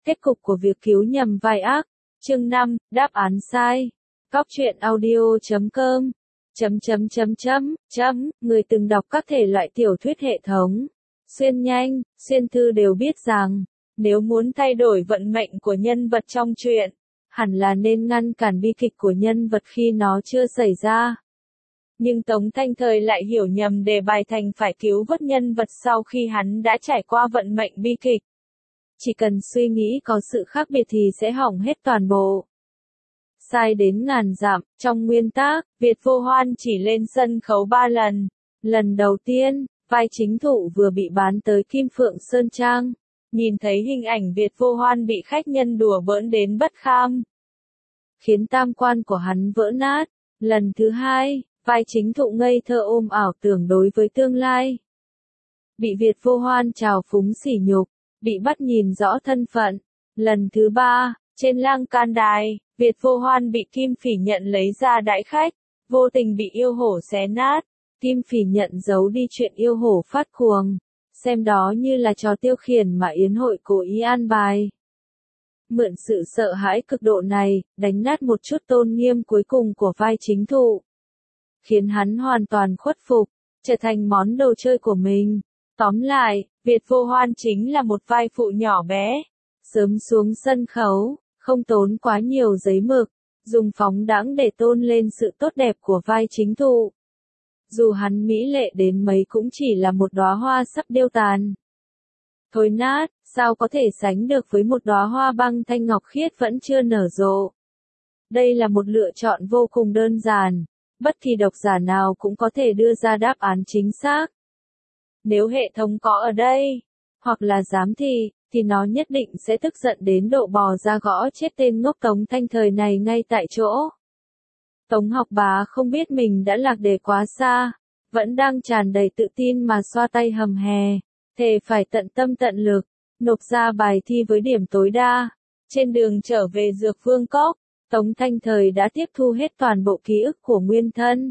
Kết cục của việc cứu nhầm vai ác. Chương 5, đáp án sai. Cóc truyện audio.com Người từng đọc các thể loại tiểu thuyết hệ thống, xuyên nhanh, xuyên thư đều biết rằng, nếu muốn thay đổi vận mệnh của nhân vật trong truyện, hẳn là nên ngăn cản bi kịch của nhân vật khi nó chưa xảy ra. Nhưng Tống Thanh Thời lại hiểu nhầm đề bài thành phải cứu vớt nhân vật sau khi hắn đã trải qua vận mệnh bi kịch. Chỉ cần suy nghĩ có sự khác biệt thì sẽ hỏng hết toàn bộ. Sai đến ngàn dặm, trong nguyên tác, Việt Vô Hoan chỉ lên sân khấu 3 lần. Lần đầu tiên, vai chính thụ vừa bị bán tới Kim Phượng Sơn Trang. Nhìn thấy hình ảnh Việt Vô Hoan bị khách nhân đùa bỡn đến bất kham, khiến tam quan của hắn vỡ nát. Lần thứ hai, vai chính thụ ngây thơ ôm ảo tưởng đối với tương lai. Bị Việt Vô Hoan trào phúng sỉ nhục, bị bắt nhìn rõ thân phận. Lần thứ ba, trên lang can đài, Việt Vô Hoan bị Kim Phỉ Nhận lấy ra đãi khách, vô tình bị yêu hổ xé nát. Kim Phỉ Nhận giấu đi chuyện yêu hổ phát cuồng, xem đó như là trò tiêu khiển mà yến hội cố ý an bài. Mượn sự sợ hãi cực độ này, đánh nát một chút tôn nghiêm cuối cùng của vai chính thụ, khiến hắn hoàn toàn khuất phục, trở thành món đồ chơi của mình. Tóm lại, Việt Vô Hoan chính là một vai phụ nhỏ bé, sớm xuống sân khấu, không tốn quá nhiều giấy mực, dùng phóng đãng để tôn lên sự tốt đẹp của vai chính thụ. Dù hắn mỹ lệ đến mấy cũng chỉ là một đóa hoa sắp điêu tàn, thối nát, sao có thể sánh được với một đóa hoa băng thanh ngọc khiết vẫn chưa nở rộ. Đây là một lựa chọn vô cùng đơn giản, bất kỳ độc giả nào cũng có thể đưa ra đáp án chính xác. Nếu hệ thống có ở đây, hoặc là giám thị, thì nó nhất định sẽ tức giận đến độ bò ra gõ chết tên ngốc Tống Thanh Thời này ngay tại chỗ. Tống Học Bá không biết mình đã lạc đề quá xa, vẫn đang tràn đầy tự tin mà xoa tay hầm hè, thề phải tận tâm tận lực, nộp ra bài thi với điểm tối đa. Trên đường trở về Dược Vương Cốc, Tống Thanh Thời đã tiếp thu hết toàn bộ ký ức của nguyên thân,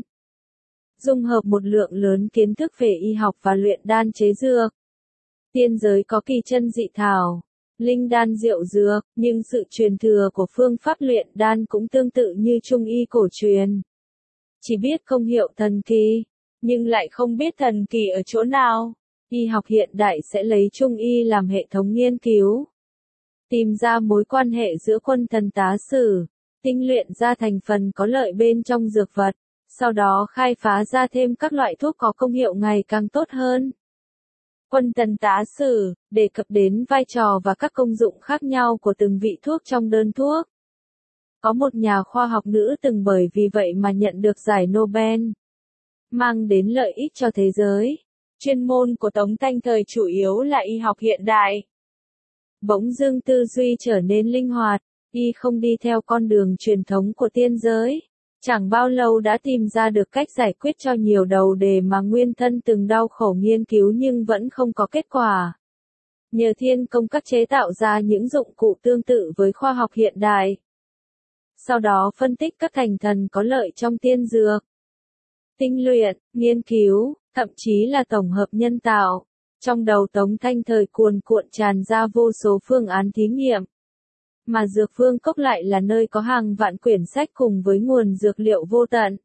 dung hợp một lượng lớn kiến thức về y học và luyện đan chế dược. Tiên giới có kỳ chân dị thảo, linh đan diệu dược, nhưng sự truyền thừa của phương pháp luyện đan cũng tương tự như trung y cổ truyền. Chỉ biết công hiệu thần kỳ, nhưng lại không biết thần kỳ ở chỗ nào. Y học hiện đại sẽ lấy trung y làm hệ thống nghiên cứu, tìm ra mối quan hệ giữa quân thần tá sử, tinh luyện ra thành phần có lợi bên trong dược vật, sau đó khai phá ra thêm các loại thuốc có công hiệu ngày càng tốt hơn. Quân thần tá sử, đề cập đến vai trò và các công dụng khác nhau của từng vị thuốc trong đơn thuốc. Có một nhà khoa học nữ từng bởi vì vậy mà nhận được giải Nobel, mang đến lợi ích cho thế giới. Chuyên môn của Tống Thanh Thời chủ yếu là y học hiện đại. Bỗng dưng tư duy trở nên linh hoạt, y không đi theo con đường truyền thống của tiên giới. Chẳng bao lâu đã tìm ra được cách giải quyết cho nhiều đầu đề mà nguyên thân từng đau khổ nghiên cứu nhưng vẫn không có kết quả. Nhờ thiên công các chế tạo ra những dụng cụ tương tự với khoa học hiện đại. Sau đó phân tích các thành phần có lợi trong tiên dược, tinh luyện, nghiên cứu, thậm chí là tổng hợp nhân tạo. Trong đầu Tống Thanh Thời cuồn cuộn tràn ra vô số phương án thí nghiệm. Mà Dược Vương Cốc lại là nơi có hàng vạn quyển sách cùng với nguồn dược liệu vô tận.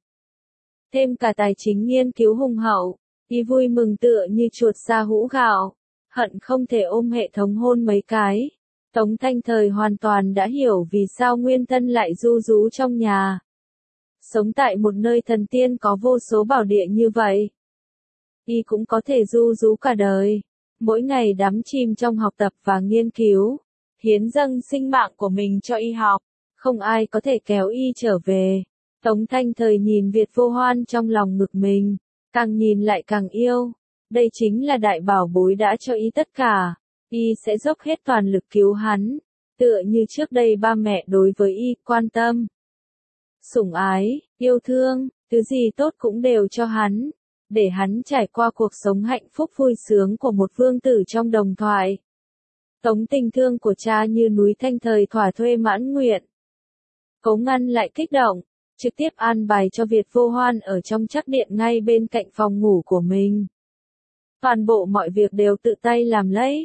Thêm cả tài chính nghiên cứu hùng hậu, y vui mừng tựa như chuột sa hũ gạo, hận không thể ôm hệ thống hôn mấy cái. Tống Thanh Thời hoàn toàn đã hiểu vì sao nguyên thân lại ru rú trong nhà, sống tại một nơi thần tiên có vô số bảo địa như vậy. Y cũng có thể ru rú cả đời, mỗi ngày đắm chìm trong học tập và nghiên cứu, hiến dâng sinh mạng của mình cho y học, không ai có thể kéo y trở về. Tống Thanh Thời nhìn Việt Vô Hoan trong lòng ngực mình, càng nhìn lại càng yêu. Đây chính là đại bảo bối đã cho y tất cả, y sẽ dốc hết toàn lực cứu hắn, tựa như trước đây ba mẹ đối với y, quan tâm, sủng ái, yêu thương, thứ gì tốt cũng đều cho hắn, để hắn trải qua cuộc sống hạnh phúc vui sướng của một vương tử trong đồng thoại. Tống tình thương của cha như núi Thanh Thời thỏa thuê mãn nguyện. Cố ngăn lại kích động, trực tiếp an bài cho Việt Vô Hoan ở trong trắc điện ngay bên cạnh phòng ngủ của mình. Toàn bộ mọi việc đều tự tay làm lấy.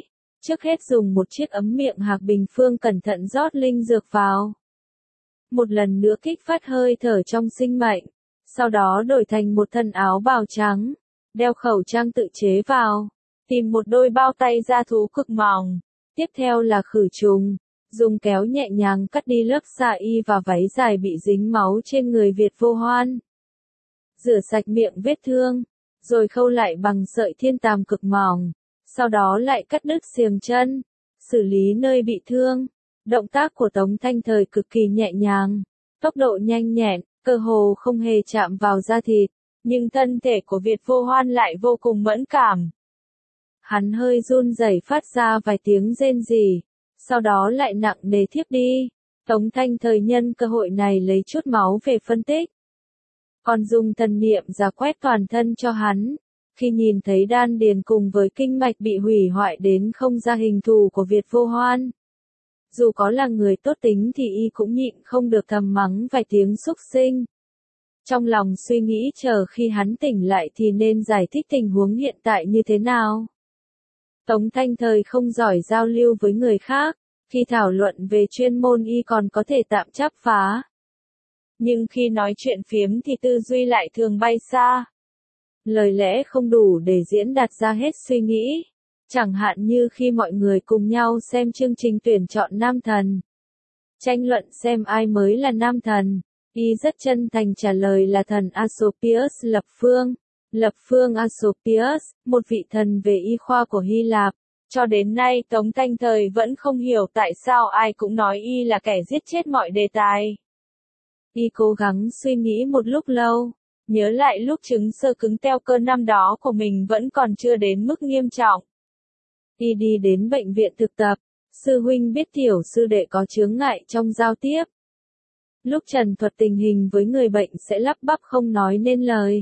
Trước hết dùng một chiếc ấm miệng hạc bình phương cẩn thận rót linh dược vào. Một lần nữa kích phát hơi thở trong sinh mệnh. Sau đó đổi thành một thân áo bào trắng. Đeo khẩu trang tự chế vào. Tìm một đôi bao tay da thú cực mỏng. Tiếp theo là khử trùng. Dùng kéo nhẹ nhàng cắt đi lớp xa y và váy dài bị dính máu trên người Việt Vô Hoan. Rửa sạch miệng vết thương. Rồi khâu lại bằng sợi thiên tàm cực mỏng. Sau đó lại cắt đứt xiềng chân. Xử lý nơi bị thương. Động tác của Tống Thanh Thời cực kỳ nhẹ nhàng. Tốc độ nhanh nhẹn, cơ hồ không hề chạm vào da thịt. Nhưng thân thể của Việt Vô Hoan lại vô cùng mẫn cảm. Hắn hơi run rẩy phát ra vài tiếng rên rỉ. Sau đó lại nặng nề thiếp đi. Tống Thanh Thời nhân cơ hội này lấy chút máu về phân tích. Còn dùng thần niệm ra quét toàn thân cho hắn. Khi nhìn thấy đan điền cùng với kinh mạch bị hủy hoại đến không ra hình thù của Việt Vô Hoan. Dù có là người tốt tính thì y cũng nhịn không được thầm mắng vài tiếng xúc sinh. Trong lòng suy nghĩ chờ khi hắn tỉnh lại thì nên giải thích tình huống hiện tại như thế nào. Tống Thanh Thời không giỏi giao lưu với người khác, khi thảo luận về chuyên môn y còn có thể tạm chắp phá. Nhưng khi nói chuyện phiếm thì tư duy lại thường bay xa. Lời lẽ không đủ để diễn đạt ra hết suy nghĩ. Chẳng hạn như khi mọi người cùng nhau xem chương trình tuyển chọn nam thần. Tranh luận xem ai mới là nam thần. Y rất chân thành trả lời là thần Asclepius Lập Phương. Lập Phương Asclepius, một vị thần về y khoa của Hy Lạp. Cho đến nay Tống Thanh Thời vẫn không hiểu tại sao ai cũng nói y là kẻ giết chết mọi đề tài. Y cố gắng suy nghĩ một lúc lâu. Nhớ lại lúc chứng sơ cứng teo cơ năm đó của mình vẫn còn chưa đến mức nghiêm trọng. Y đi đến bệnh viện thực tập. Sư huynh biết tiểu sư đệ có chướng ngại trong giao tiếp. Lúc trần thuật tình hình với người bệnh sẽ lắp bắp không nói nên lời.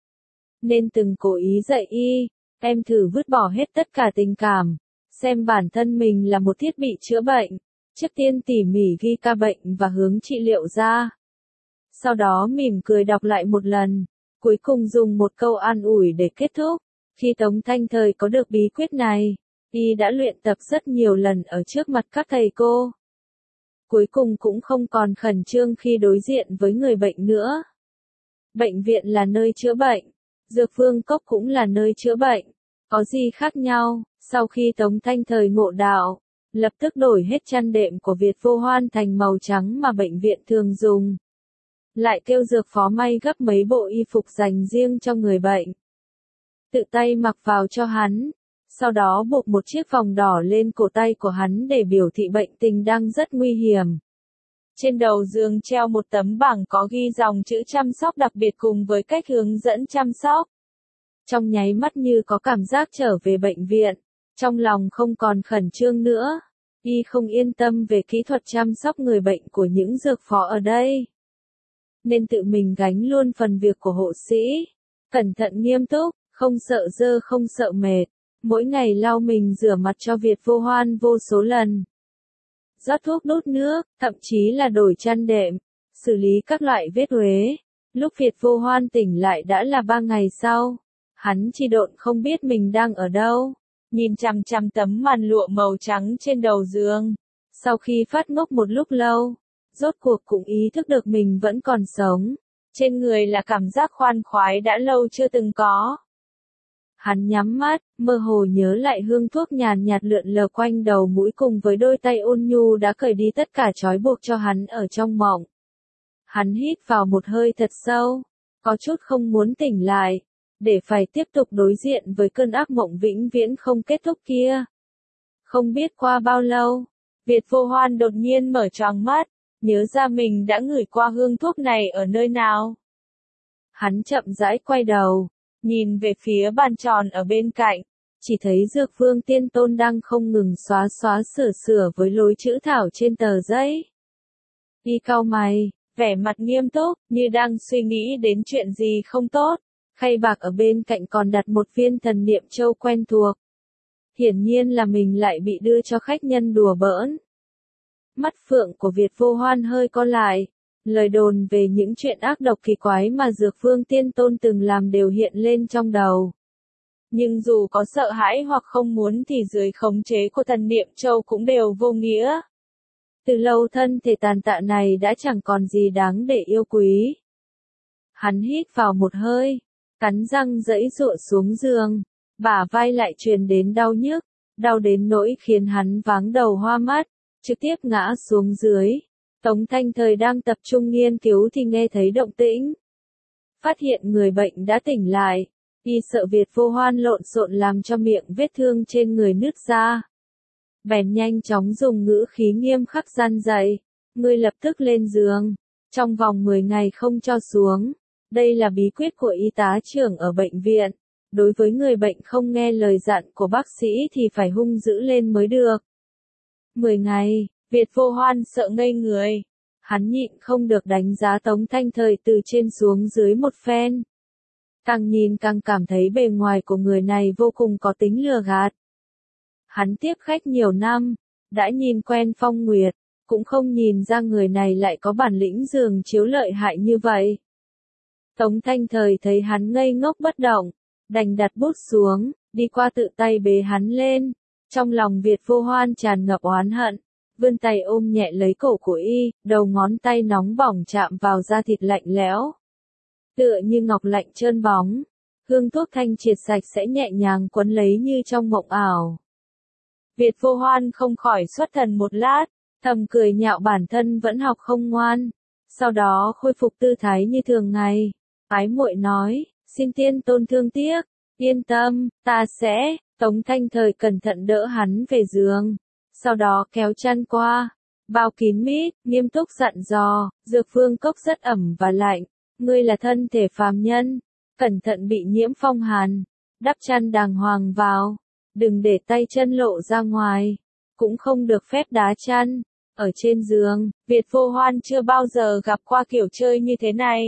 Nên từng cố ý dạy y, em thử vứt bỏ hết tất cả tình cảm. Xem bản thân mình là một thiết bị chữa bệnh. Trước tiên tỉ mỉ ghi ca bệnh và hướng trị liệu ra. Sau đó mỉm cười đọc lại một lần. Cuối cùng dùng một câu an ủi để kết thúc. Khi Tống Thanh Thời có được bí quyết này, y đã luyện tập rất nhiều lần ở trước mặt các thầy cô. Cuối cùng cũng không còn khẩn trương khi đối diện với người bệnh nữa. Bệnh viện là nơi chữa bệnh. Dược Vương Cốc cũng là nơi chữa bệnh. Có gì khác nhau? Sau khi Tống Thanh Thời ngộ đạo, lập tức đổi hết chăn đệm của Việt Vô Hoan thành màu trắng mà bệnh viện thường dùng. Lại kêu dược phó may gấp mấy bộ y phục dành riêng cho người bệnh. Tự tay mặc vào cho hắn. Sau đó buộc một chiếc vòng đỏ lên cổ tay của hắn để biểu thị bệnh tình đang rất nguy hiểm. Trên đầu giường treo một tấm bảng có ghi dòng chữ chăm sóc đặc biệt cùng với cách hướng dẫn chăm sóc. Trong nháy mắt như có cảm giác trở về bệnh viện. Trong lòng không còn khẩn trương nữa. Y không yên tâm về kỹ thuật chăm sóc người bệnh của những dược phó ở đây. Nên tự mình gánh luôn phần việc của hộ sĩ. Cẩn thận nghiêm túc, không sợ dơ không sợ mệt. Mỗi ngày lau mình rửa mặt cho Việt Vô Hoan vô số lần. Rót thuốc đốt nước, thậm chí là đổi chăn đệm, xử lý các loại vết uế. Lúc Việt Vô Hoan tỉnh lại đã là 3 ngày sau. Hắn chi độn không biết mình đang ở đâu. Nhìn chằm chằm tấm màn lụa màu trắng trên đầu giường. Sau khi phát ngốc một lúc lâu, rốt cuộc cũng ý thức được mình vẫn còn sống. Trên người là cảm giác khoan khoái đã lâu chưa từng có. Hắn nhắm mắt, mơ hồ nhớ lại hương thuốc nhàn nhạt lượn lờ quanh đầu mũi cùng với đôi tay ôn nhu đã cởi đi tất cả trói buộc cho hắn ở trong mộng. Hắn hít vào một hơi thật sâu, có chút không muốn tỉnh lại, để phải tiếp tục đối diện với cơn ác mộng vĩnh viễn không kết thúc kia. Không biết qua bao lâu, Việt Vô Hoan đột nhiên mở choàng mắt, nhớ ra mình đã ngửi qua hương thuốc này ở nơi nào. Hắn chậm rãi quay đầu. Nhìn về phía bàn tròn ở bên cạnh, chỉ thấy Dược Vương Tiên Tôn đang không ngừng xóa xóa sửa với lối chữ thảo trên tờ giấy. Y cau mày, vẻ mặt nghiêm túc, như đang suy nghĩ đến chuyện gì không tốt. Khay bạc ở bên cạnh còn đặt một viên thần niệm châu quen thuộc. Hiển nhiên là mình lại bị đưa cho khách nhân đùa bỡn. Mắt phượng của Việt Vô Hoan hơi co lại. Lời đồn về những chuyện ác độc kỳ quái mà Dược Vương Tiên Tôn từng làm đều hiện lên trong đầu. Nhưng dù có sợ hãi hoặc không muốn thì dưới khống chế của thần niệm châu cũng đều vô nghĩa. Từ lâu thân thể tàn tạ này đã chẳng còn gì đáng để yêu quý. Hắn hít vào một hơi, cắn răng giãy giụa xuống giường, bả vai lại truyền đến đau nhức, đau đến nỗi khiến hắn váng đầu hoa mắt, trực tiếp ngã xuống dưới. Tống Thanh Thời đang tập trung nghiên cứu thì nghe thấy động tĩnh. Phát hiện người bệnh đã tỉnh lại, y sợ Việt Vô Hoan lộn xộn làm cho miệng vết thương trên người nứt ra. Bèn nhanh chóng dùng ngữ khí nghiêm khắc gian dạy, ngươi lập tức lên giường, trong vòng 10 ngày không cho xuống. Đây là bí quyết của y tá trưởng ở bệnh viện. Đối với người bệnh không nghe lời dặn của bác sĩ thì phải hung dữ lên mới được. 10 ngày, Việt Vô Hoan sợ ngây người. Hắn nhịn không được đánh giá Tống Thanh Thời từ trên xuống dưới một phen. Càng nhìn càng cảm thấy bề ngoài của người này vô cùng có tính lừa gạt. Hắn tiếp khách nhiều năm, đã nhìn quen phong nguyệt, cũng không nhìn ra người này lại có bản lĩnh giường chiếu lợi hại như vậy. Tống Thanh Thời thấy hắn ngây ngốc bất động, đành đặt bút xuống, đi qua tự tay bế hắn lên. Trong lòng Việt Vô Hoan tràn ngập oán hận, vươn tay ôm nhẹ lấy cổ của y, đầu ngón tay nóng bỏng chạm vào da thịt lạnh lẽo. Tựa như ngọc lạnh trơn bóng, hương thuốc thanh triệt sạch sẽ nhẹ nhàng quấn lấy như trong mộng ảo. Việt Vô Hoan không khỏi xuất thần một lát, thầm cười nhạo bản thân vẫn học không ngoan, sau đó khôi phục tư thái như thường ngày. Ái muội nói, xin tiên tôn thương tiếc, yên tâm, ta sẽ. Tống Thanh Thời cẩn thận đỡ hắn về giường, sau đó kéo chăn qua, bao kín mít, nghiêm túc dặn dò, dược phương cốc rất ẩm và lạnh, ngươi là thân thể phàm nhân, cẩn thận bị nhiễm phong hàn, đắp chăn đàng hoàng vào, đừng để tay chân lộ ra ngoài, cũng không được phép đá chăn. Ở trên giường, Việt Vô Hoan chưa bao giờ gặp qua kiểu chơi như thế này.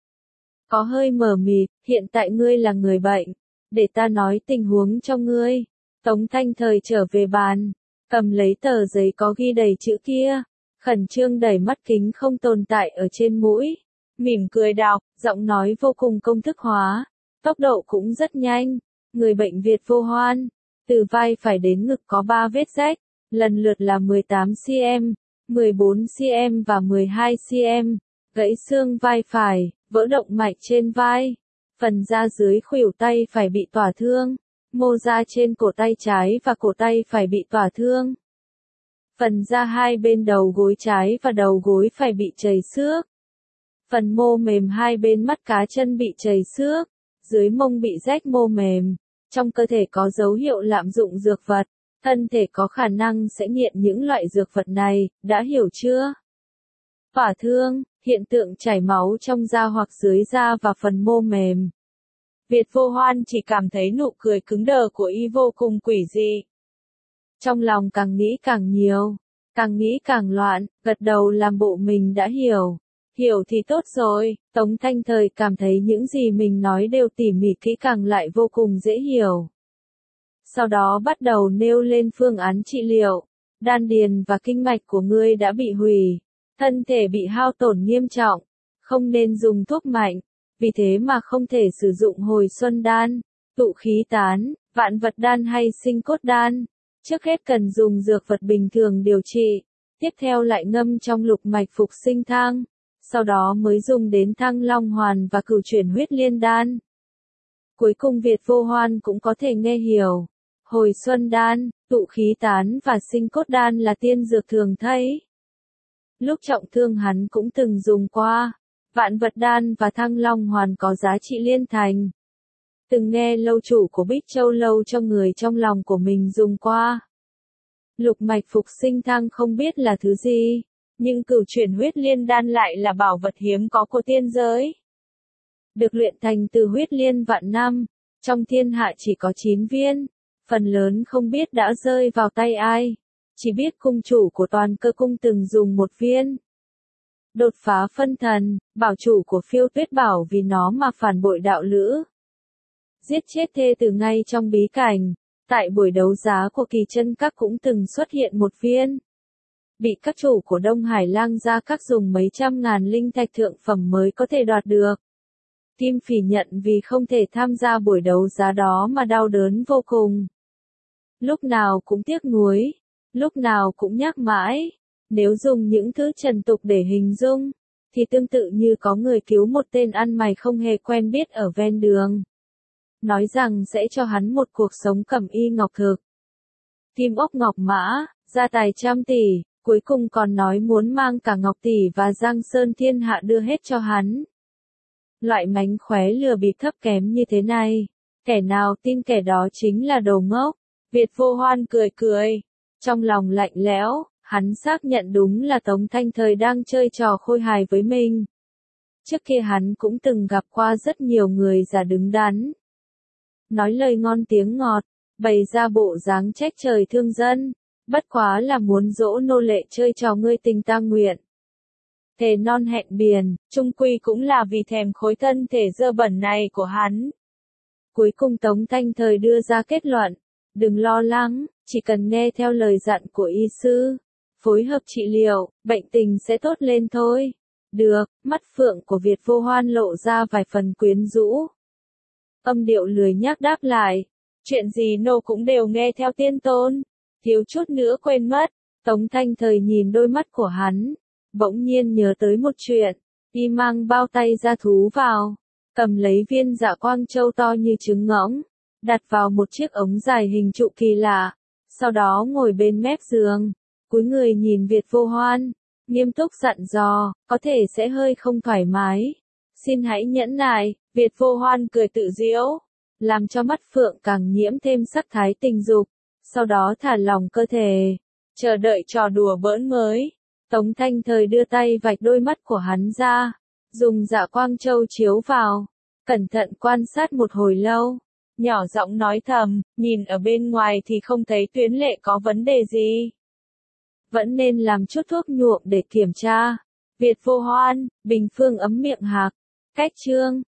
Có hơi mờ mịt, hiện tại ngươi là người bệnh, để ta nói tình huống cho ngươi. Tống Thanh Thời trở về bàn, cầm lấy tờ giấy có ghi đầy chữ kia, khẩn trương đẩy mắt kính không tồn tại ở trên mũi, mỉm cười đọc, giọng nói vô cùng công thức hóa, tốc độ cũng rất nhanh. Người bệnh Việt Vô Hoan, từ vai phải đến ngực có 3 vết rách, lần lượt là 18 cm, 14 cm và 12 cm, gãy xương vai phải, vỡ động mạch trên vai, phần da dưới khuỷu tay phải bị tỏa thương, mô da trên cổ tay trái và cổ tay phải bị tỏa thương. Phần da hai bên đầu gối trái và đầu gối phải bị trầy xước. Phần mô mềm hai bên mắt cá chân bị trầy xước, dưới mông bị rách mô mềm. Trong cơ thể có dấu hiệu lạm dụng dược vật, thân thể có khả năng sẽ nghiện những loại dược vật này, đã hiểu chưa? Tỏa thương, hiện tượng chảy máu trong da hoặc dưới da và phần mô mềm. Việt Vô Hoan chỉ cảm thấy nụ cười cứng đờ của y vô cùng quỷ dị. Trong lòng càng nghĩ càng nhiều, càng nghĩ càng loạn, gật đầu làm bộ mình đã hiểu. Hiểu thì tốt rồi, Tống Thanh Thời cảm thấy những gì mình nói đều tỉ mỉ kỹ càng lại vô cùng dễ hiểu. Sau đó bắt đầu nêu lên phương án trị liệu. Đan điền và kinh mạch của ngươi đã bị hủy, thân thể bị hao tổn nghiêm trọng, không nên dùng thuốc mạnh, vì thế mà không thể sử dụng hồi xuân đan, tụ khí tán, vạn vật đan hay sinh cốt đan. Trước hết cần dùng dược vật bình thường điều trị, tiếp theo lại ngâm trong lục mạch phục sinh thang, sau đó mới dùng đến Thăng Long Hoàn và Cửu Chuyển Huyết Liên đan. Cuối cùng Việt Vô Hoan cũng có thể nghe hiểu, hồi xuân đan, tụ khí tán và sinh cốt đan là tiên dược thường thấy. Lúc trọng thương hắn cũng từng dùng qua, vạn vật đan và Thăng Long Hoàn có giá trị liên thành. Từng nghe lâu chủ của Bích Châu lâu cho người trong lòng của mình dùng qua. Lục mạch phục sinh thang không biết là thứ gì, nhưng Cửu Chuyển Huyết Liên đan lại là bảo vật hiếm có của tiên giới. Được luyện thành từ huyết liên vạn năm, trong thiên hạ chỉ có 9 viên, phần lớn không biết đã rơi vào tay ai, chỉ biết cung chủ của Toàn Cơ cung từng dùng 1 viên. Đột phá phân thần, bảo chủ của Phiêu Tuyết Bảo vì nó mà phản bội đạo lữ. Giết chết thê tử ngay trong bí cảnh, tại buổi đấu giá của Kỳ Chân Các cũng từng xuất hiện 1 viên. Bị các chủ của Đông Hải Lang Gia Các dùng mấy trăm ngàn linh thạch thượng phẩm mới có thể đoạt được. Kim Phỉ nhận vì không thể tham gia buổi đấu giá đó mà đau đớn vô cùng. Lúc nào cũng tiếc nuối, lúc nào cũng nhắc mãi. Nếu dùng những thứ trần tục để hình dung, thì tương tự như có người cứu một tên ăn mày không hề quen biết ở ven đường. Nói rằng sẽ cho hắn một cuộc sống cẩm y ngọc thực. Kim ốc ngọc mã, gia tài trăm tỷ, cuối cùng còn nói muốn mang cả Ngọc Tỷ và Giang Sơn thiên hạ đưa hết cho hắn. Loại mánh khóe lừa bịp thấp kém như thế này, kẻ nào tin kẻ đó chính là đồ ngốc. Việt Vô Hoan cười cười, trong lòng lạnh lẽo, hắn xác nhận đúng là Tống Thanh Thời đang chơi trò khôi hài với mình. Trước kia hắn cũng từng gặp qua rất nhiều người già đứng đắn, nói lời ngon tiếng ngọt, bày ra bộ dáng trách trời thương dân, bất quá là muốn dỗ nô lệ chơi trò ngươi tình ta nguyện. Thề non hẹn biển, chung quy cũng là vì thèm khối thân thể dơ bẩn này của hắn. Cuối cùng Tống Thanh Thời đưa ra kết luận, đừng lo lắng, chỉ cần nghe theo lời dặn của y sư, phối hợp trị liệu, bệnh tình sẽ tốt lên thôi. Được, mắt phượng của Việt Vô Hoan lộ ra vài phần quyến rũ. Âm điệu lười nhác đáp lại, chuyện gì nô cũng đều nghe theo tiên tôn, thiếu chút nữa quên mất. Tống Thanh Thời nhìn đôi mắt của hắn, bỗng nhiên nhớ tới một chuyện, y mang bao tay ra thú vào, cầm lấy viên Dạ Quang Châu to như trứng ngỗng, đặt vào một chiếc ống dài hình trụ kỳ lạ, sau đó ngồi bên mép giường, cúi người nhìn Việt Vô Hoan, nghiêm túc dặn dò, có thể sẽ hơi không thoải mái, xin hãy nhẫn nại. Việt Vô Hoan cười tự giễu, làm cho mắt phượng càng nhiễm thêm sắc thái tình dục, sau đó thả lỏng cơ thể, chờ đợi trò đùa bỡn mới. Tống Thanh Thời đưa tay vạch đôi mắt của hắn ra, dùng Dạ Quang Châu chiếu vào, cẩn thận quan sát một hồi lâu, nhỏ giọng nói thầm, nhìn ở bên ngoài thì không thấy tuyến lệ có vấn đề gì. Vẫn nên làm chút thuốc nhuộm để kiểm tra. Việt Vô Hoan, Bình Phương ấm miệng hạc, cách chương.